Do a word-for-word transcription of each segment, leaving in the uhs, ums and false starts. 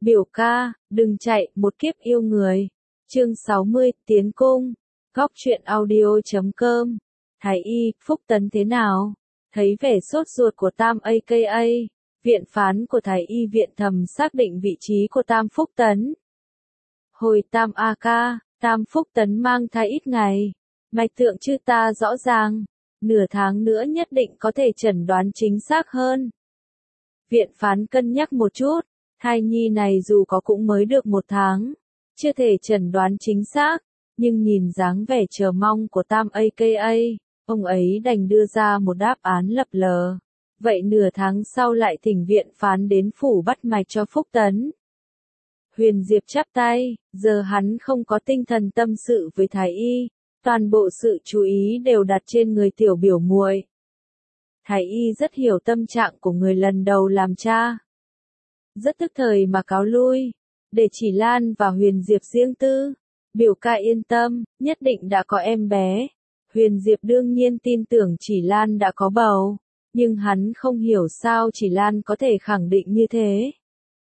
Biểu ca, đừng chạy, một kiếp yêu người. Chương sáu mươi, Tiến Cung. Góc truyện audio chấm com. Thái y, Phúc Tấn thế nào? Thấy vẻ sốt ruột của Tam a ca, viện phán của Thái y viện thầm xác định vị trí của Tam Phúc Tấn. Hồi Tam a ca, Tam Phúc Tấn mang thai ít ngày. Mạch tượng chưa ta rõ ràng. Nửa tháng nữa nhất định có thể chẩn đoán chính xác hơn. Viện phán cân nhắc một chút. Thai nhi này dù có cũng mới được một tháng, chưa thể chẩn đoán chính xác, nhưng nhìn dáng vẻ chờ mong của Tam a ca, ông ấy đành đưa ra một đáp án lập lờ. Vậy nửa tháng sau lại thỉnh viện phán đến phủ bắt mạch cho Phúc Tấn. Huyền Diệp chắp tay, giờ hắn không có tinh thần tâm sự với Thái y, toàn bộ sự chú ý đều đặt trên người tiểu biểu muội. Thái y rất hiểu tâm trạng của người lần đầu làm cha. Rất tức thời mà cáo lui, để Chỉ Lan và Huyền Diệp riêng tư. Biểu ca yên tâm, nhất định đã có em bé. Huyền Diệp đương nhiên tin tưởng Chỉ Lan đã có bầu, nhưng hắn không hiểu sao Chỉ Lan có thể khẳng định như thế.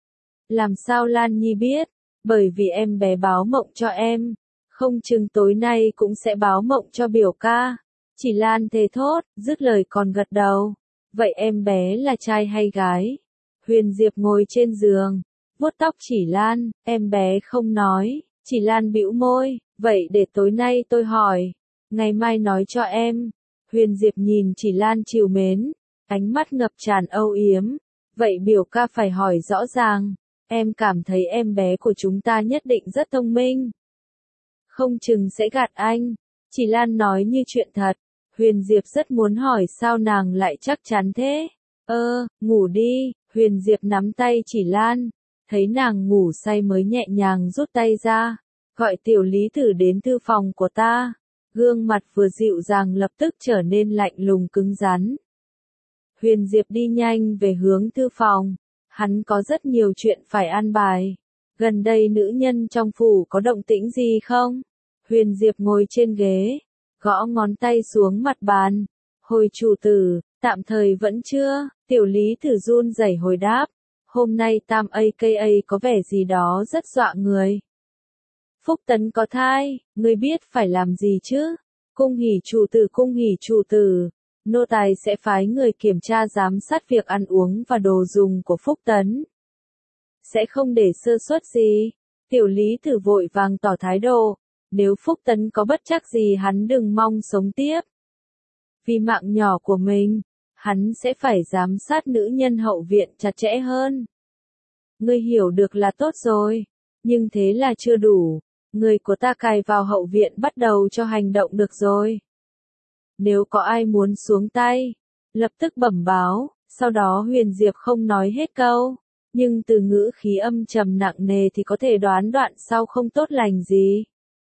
Làm sao Lan Nhi biết? Bởi vì em bé báo mộng cho em, không chừng tối nay cũng sẽ báo mộng cho biểu ca. Chỉ Lan thề thốt, dứt lời còn gật đầu. Vậy em bé là trai hay gái? Huyền Diệp ngồi trên giường, vuốt tóc Chỉ Lan, em bé không nói. Chỉ Lan bĩu môi, vậy để tối nay tôi hỏi, ngày mai nói cho em. Huyền Diệp nhìn Chỉ Lan trìu mến, ánh mắt ngập tràn âu yếm. Vậy biểu ca phải hỏi rõ ràng, em cảm thấy em bé của chúng ta nhất định rất thông minh. Không chừng sẽ gạt anh. Chỉ Lan nói như chuyện thật. Huyền Diệp rất muốn hỏi sao nàng lại chắc chắn thế. Ơ, ngủ đi. Huyền Diệp nắm tay Chỉ Lan, thấy nàng ngủ say mới nhẹ nhàng rút tay ra, gọi tiểu lý tử đến thư phòng của ta. Gương mặt vừa dịu dàng lập tức trở nên lạnh lùng cứng rắn. Huyền Diệp đi nhanh về hướng thư phòng, hắn có rất nhiều chuyện phải an bài. Gần đây nữ nhân trong phủ có động tĩnh gì không? Huyền Diệp ngồi trên ghế, gõ ngón tay xuống mặt bàn. Hồi chủ tử, tạm thời vẫn chưa. Tiểu lý tử run rẩy hồi đáp, hôm nay Tam a ca có vẻ gì đó rất dọa người. Phúc Tấn có thai, ngươi biết phải làm gì chứ? Cung hỉ chủ tử, cung hỉ chủ tử, nô tài sẽ phái người kiểm tra giám sát việc ăn uống và đồ dùng của Phúc Tấn. Sẽ không để sơ suất gì. Tiểu lý tử vội vàng tỏ thái độ, nếu Phúc Tấn có bất trắc gì hắn đừng mong sống tiếp. Vì mạng nhỏ của mình, hắn sẽ phải giám sát nữ nhân hậu viện chặt chẽ hơn. Ngươi hiểu được là tốt rồi, nhưng thế là chưa đủ. Người của ta cài vào hậu viện bắt đầu cho hành động được rồi. Nếu có ai muốn xuống tay, lập tức bẩm báo. Sau đó Huyền Diệp không nói hết câu, nhưng từ ngữ khí âm trầm nặng nề thì có thể đoán đoạn sau không tốt lành gì.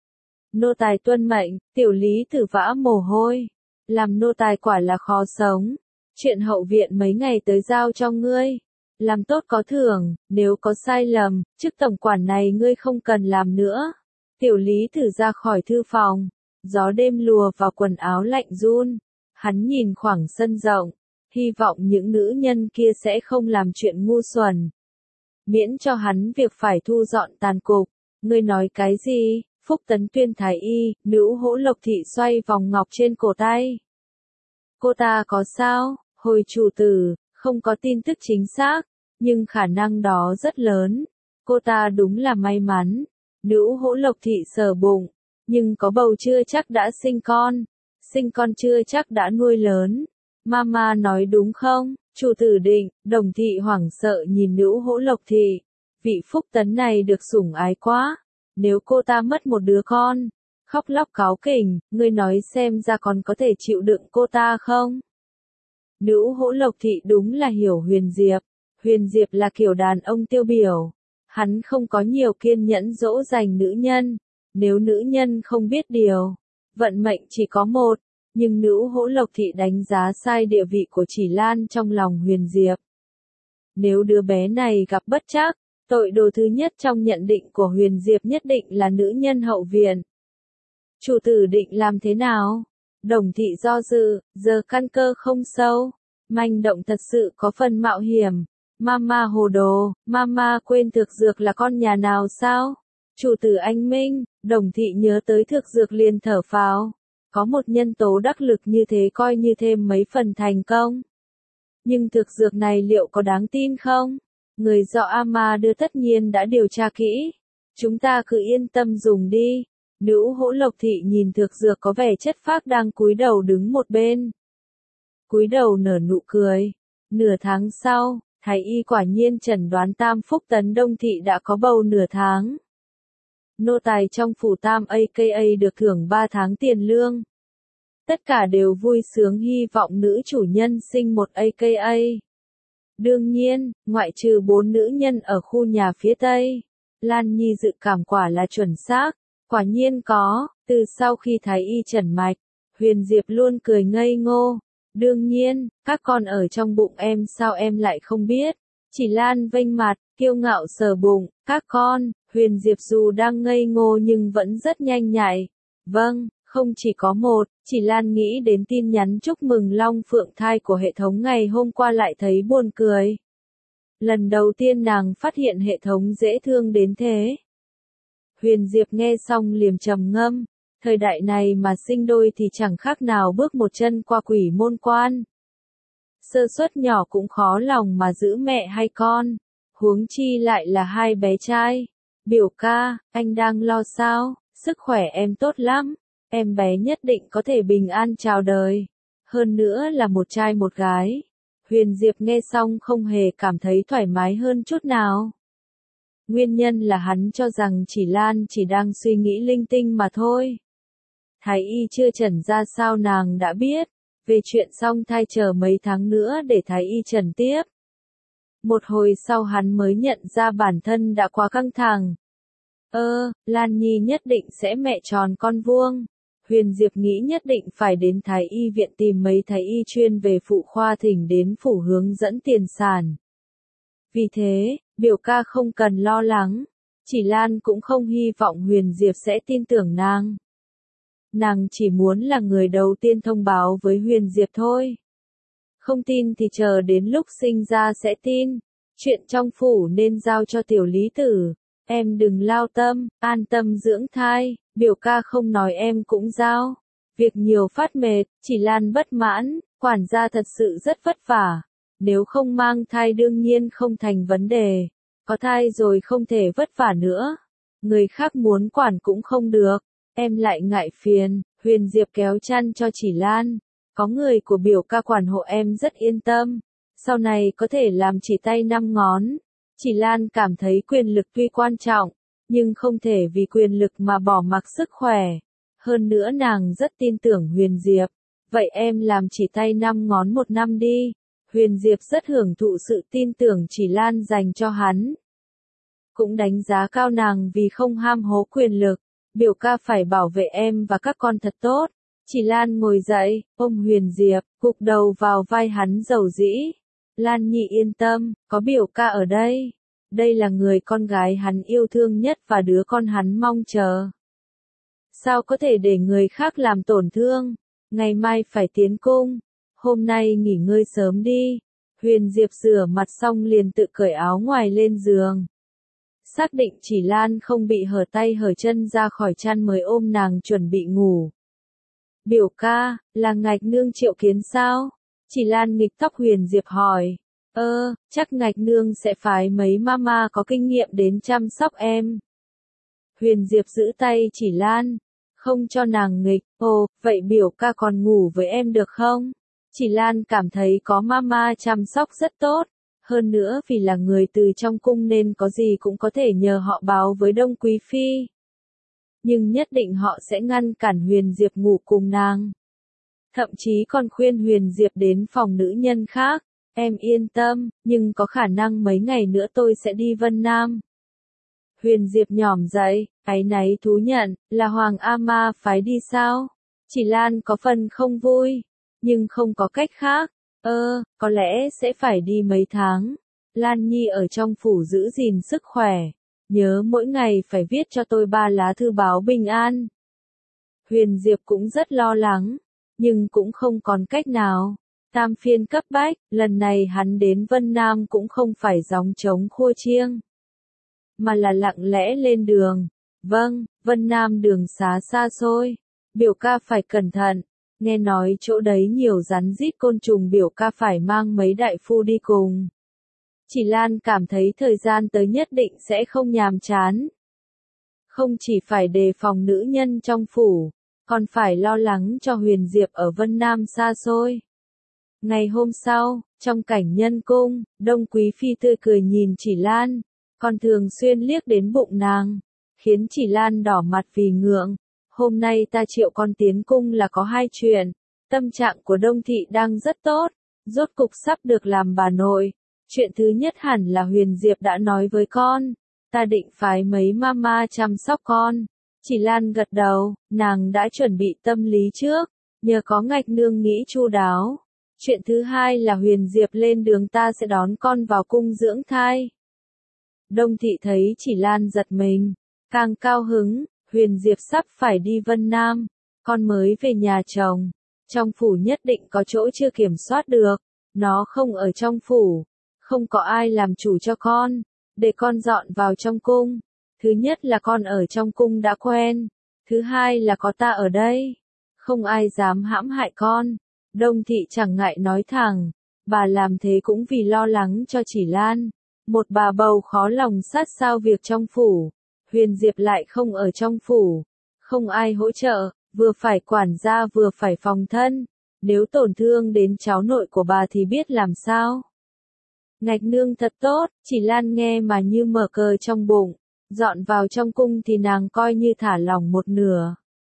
Nô tài tuân mệnh. Tiểu lý tử vã mồ hôi. Làm nô tài quả là khó sống. Chuyện hậu viện mấy ngày tới giao cho ngươi. Làm tốt có thưởng, nếu có sai lầm, chức tổng quản này ngươi không cần làm nữa. Tiểu lý tử ra khỏi thư phòng. Gió đêm lùa vào quần áo lạnh run. Hắn nhìn khoảng sân rộng, hy vọng những nữ nhân kia sẽ không làm chuyện ngu xuẩn. Miễn cho hắn việc phải thu dọn tàn cục. Ngươi nói cái gì? Phúc Tấn tuyên thái y. Nữ Hỗ Lộc thị xoay vòng ngọc trên cổ tay. Cô ta có sao? Hồi chủ tử, không có tin tức chính xác, nhưng khả năng đó rất lớn. Cô ta đúng là may mắn. Nữ Hỗ Lộc thị sờ bụng, nhưng có bầu chưa chắc đã sinh con, sinh con chưa chắc đã nuôi lớn. Mama nói đúng không? Chủ tử định. Đồng thị hoảng sợ nhìn Nữ Hỗ Lộc thị. Vị Phúc Tấn này được sủng ái quá. Nếu cô ta mất một đứa con, khóc lóc cáu kỉnh, ngươi nói xem ra còn có thể chịu đựng cô ta không? Nữ Hỗ Lộc thị đúng là hiểu Huyền Diệp. Huyền Diệp là kiểu đàn ông tiêu biểu. Hắn không có nhiều kiên nhẫn dỗ dành nữ nhân. Nếu nữ nhân không biết điều, vận mệnh chỉ có một. Nhưng Nữ Hỗ Lộc thị đánh giá sai địa vị của Chỉ Lan trong lòng Huyền Diệp. Nếu đứa bé này gặp bất trắc, tội đồ thứ nhất trong nhận định của Huyền Diệp nhất định là nữ nhân hậu viện. Chủ tử định làm thế nào? Đồng thị do dự, giờ căn cơ không sâu. Manh động thật sự có phần mạo hiểm. Mama hồ đồ, mama quên thực dược là con nhà nào sao? Chủ tử anh Minh, Đồng thị nhớ tới thực dược liền thở phào. Có một nhân tố đắc lực như thế coi như thêm mấy phần thành công. Nhưng thực dược này liệu có đáng tin không? Người do Ama đưa tất nhiên đã điều tra kỹ. Chúng ta cứ yên tâm dùng đi. Nữ Hỗ Lộc thị nhìn thực dược có vẻ chất phác đang cúi đầu đứng một bên. Cúi đầu nở nụ cười. Nửa tháng sau, thái y quả nhiên chẩn đoán Tam Phúc Tấn Đông thị đã có bầu nửa tháng. Nô tài trong phủ Tam a ca a được thưởng ba tháng tiền lương. Tất cả đều vui sướng hy vọng nữ chủ nhân sinh một a ca a. Đương nhiên, ngoại trừ bốn nữ nhân ở khu nhà phía Tây, Lan Nhi dự cảm quả là chuẩn xác, quả nhiên có, từ sau khi thái y chẩn mạch, Huyền Diệp luôn cười ngây ngô. Đương nhiên, các con ở trong bụng em sao em lại không biết. Chỉ Lan vênh mặt, kiêu ngạo sờ bụng, các con, Huyền Diệp dù đang ngây ngô nhưng vẫn rất nhanh nhạy. Vâng, không chỉ có một, Chỉ Lan nghĩ đến tin nhắn chúc mừng Long Phượng thai của hệ thống ngày hôm qua lại thấy buồn cười. Lần đầu tiên nàng phát hiện hệ thống dễ thương đến thế. Huyền Diệp nghe xong liềm trầm ngâm, thời đại này mà sinh đôi thì chẳng khác nào bước một chân qua quỷ môn quan. Sơ suất nhỏ cũng khó lòng mà giữ mẹ hay con, huống chi lại là hai bé trai. Biểu ca, anh đang lo sao? Sức khỏe em tốt lắm, em bé nhất định có thể bình an chào đời. Hơn nữa là một trai một gái. Huyền Diệp nghe xong không hề cảm thấy thoải mái hơn chút nào. Nguyên nhân là hắn cho rằng Chỉ Lan chỉ đang suy nghĩ linh tinh mà thôi. Thái y chưa chẩn ra sao nàng đã biết, về chuyện song thai chờ mấy tháng nữa để thái y chẩn tiếp. Một hồi sau hắn mới nhận ra bản thân đã quá căng thẳng. Ơ, Lan Nhi nhất định sẽ mẹ tròn con vuông. Huyền Diệp nghĩ nhất định phải đến thái y viện tìm mấy thái y chuyên về phụ khoa thỉnh đến phủ hướng dẫn tiền sản. Vì thế, biểu ca không cần lo lắng. Chỉ Lan cũng không hy vọng Huyền Diệp sẽ tin tưởng nàng. Nàng chỉ muốn là người đầu tiên thông báo với Huyền Diệp thôi. Không tin thì chờ đến lúc sinh ra sẽ tin. Chuyện trong phủ nên giao cho tiểu lý tử. Em đừng lao tâm, an tâm dưỡng thai. Biểu ca không nói em cũng giao. Việc nhiều phát mệt, Chỉ Lan bất mãn. Quản gia thật sự rất vất vả. Nếu không mang thai đương nhiên không thành vấn đề. Có thai rồi không thể vất vả nữa. Người khác muốn quản cũng không được. Em lại ngại phiền. Huyền Diệp kéo chăn cho Chỉ Lan. Có người của biểu ca quản hộ em rất yên tâm. Sau này có thể làm chỉ tay năm ngón. Chỉ Lan cảm thấy quyền lực tuy quan trọng, nhưng không thể vì quyền lực mà bỏ mặc sức khỏe. Hơn nữa nàng rất tin tưởng Huyền Diệp. Vậy em làm chỉ tay năm ngón một năm đi. Huyền Diệp rất hưởng thụ sự tin tưởng Chỉ Lan dành cho hắn. Cũng đánh giá cao nàng vì không ham hố quyền lực. Biểu ca phải bảo vệ em và các con thật tốt. Chỉ Lan ngồi dậy, ôm Huyền Diệp, gục đầu vào vai hắn dầu dĩ. Lan Nhi yên tâm, có biểu ca ở đây. Đây là người con gái hắn yêu thương nhất và đứa con hắn mong chờ. Sao có thể để người khác làm tổn thương? Ngày mai phải tiến cung. Hôm nay nghỉ ngơi sớm đi. Huyền Diệp rửa mặt xong liền tự cởi áo ngoài lên giường. Xác định Chỉ Lan không bị hở tay hở chân ra khỏi chăn mới ôm nàng chuẩn bị ngủ. Biểu ca, là Ngạch Nương triệu kiến sao? Chỉ Lan nghịch tóc Huyền Diệp hỏi. Ơ, chắc Ngạch Nương sẽ phái mấy mama có kinh nghiệm đến chăm sóc em. Huyền Diệp giữ tay Chỉ Lan, không cho nàng nghịch. Ồ, vậy biểu ca còn ngủ với em được không? Chỉ Lan cảm thấy có mama chăm sóc rất tốt. Hơn nữa vì là người từ trong cung nên có gì cũng có thể nhờ họ báo với Đông Quý Phi. Nhưng nhất định họ sẽ ngăn cản Huyền Diệp ngủ cùng nàng. Thậm chí còn khuyên Huyền Diệp đến phòng nữ nhân khác. Em yên tâm, nhưng có khả năng mấy ngày nữa tôi sẽ đi Vân Nam. Huyền Diệp nhỏm dậy, áy náy thú nhận, là Hoàng Ama phái đi sao? Chỉ Lan có phần không vui, nhưng không có cách khác. Ơ, có lẽ sẽ phải đi mấy tháng. Lan Nhi ở trong phủ giữ gìn sức khỏe. Nhớ mỗi ngày phải viết cho tôi ba lá thư báo bình an. Huyền Diệp cũng rất lo lắng, nhưng cũng không còn cách nào. Tam phiên cấp bách, lần này hắn đến Vân Nam cũng không phải gióng trống khua chiêng, mà là lặng lẽ lên đường. Vâng, Vân Nam đường xá xa xôi, biểu ca phải cẩn thận, nghe nói chỗ đấy nhiều rắn rít côn trùng, biểu ca phải mang mấy đại phu đi cùng. Chỉ Lan cảm thấy thời gian tới nhất định sẽ không nhàm chán. Không chỉ phải đề phòng nữ nhân trong phủ, còn phải lo lắng cho Huyền Diệp ở Vân Nam xa xôi. Ngày hôm sau, trong cảnh nhân cung, Đông Quý Phi tươi cười nhìn Chỉ Lan, còn thường xuyên liếc đến bụng nàng, khiến Chỉ Lan đỏ mặt vì ngượng. Hôm nay ta triệu con tiến cung là có hai chuyện, tâm trạng của Đông Thị đang rất tốt, rốt cục sắp được làm bà nội. Chuyện thứ nhất hẳn là Huyền Diệp đã nói với con, ta định phái mấy mama chăm sóc con. Chỉ Lan gật đầu, nàng đã chuẩn bị tâm lý trước, nhờ có Ngạch Nương nghĩ chu đáo. Chuyện thứ hai là Huyền Diệp lên đường, ta sẽ đón con vào cung dưỡng thai. Đông Thị thấy Chỉ Lan giật mình, càng cao hứng. Huyền Diệp sắp phải đi Vân Nam, con mới về nhà chồng, trong phủ nhất định có chỗ chưa kiểm soát được, nó không ở trong phủ, không có ai làm chủ cho con, để con dọn vào trong cung. Thứ nhất là con ở trong cung đã quen, thứ hai là có ta ở đây, không ai dám hãm hại con. Đông Thị chẳng ngại nói thẳng, bà làm thế cũng vì lo lắng cho Chỉ Lan, một bà bầu khó lòng sát sao việc trong phủ. Huyền Diệp lại không ở trong phủ, không ai hỗ trợ, vừa phải quản gia vừa phải phòng thân, nếu tổn thương đến cháu nội của bà thì biết làm sao. Ngạch Nương thật tốt, Chỉ Lan nghe mà như mở cờ trong bụng, dọn vào trong cung thì nàng coi như thả lỏng một nửa.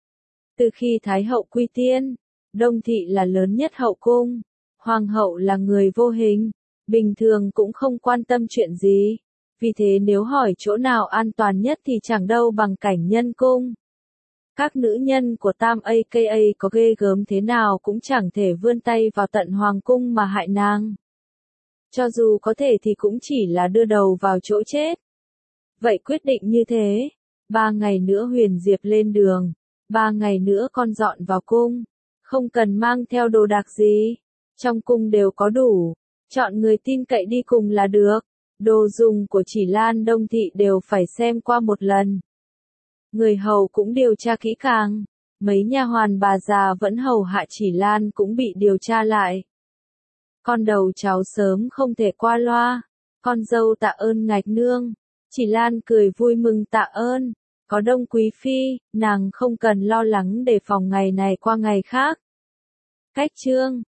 Từ khi Thái hậu quy tiên, Đông Thị là lớn nhất hậu cung, Hoàng hậu là người vô hình, bình thường cũng không quan tâm chuyện gì. Vì thế nếu hỏi chỗ nào an toàn nhất thì chẳng đâu bằng cảnh nhân cung. Các nữ nhân của Tam a ca a có ghê gớm thế nào cũng chẳng thể vươn tay vào tận hoàng cung mà hại nàng. Cho dù có thể thì cũng chỉ là đưa đầu vào chỗ chết. Vậy quyết định như thế, ba ngày nữa Huyền Diệp lên đường, ba ngày nữa con dọn vào cung, không cần mang theo đồ đạc gì, trong cung đều có đủ, chọn người tin cậy đi cùng là được. Đồ dùng của Chỉ Lan Đông Thị đều phải xem qua một lần. Người hầu cũng điều tra kỹ càng, mấy nha hoàn bà già vẫn hầu hạ Chỉ Lan cũng bị điều tra lại. Con đầu cháu sớm không thể qua loa, con dâu tạ ơn Ngạch Nương. Chỉ Lan cười vui mừng tạ ơn, có Đông Quý Phi, nàng không cần lo lắng để phòng ngày này qua ngày khác. Cách chương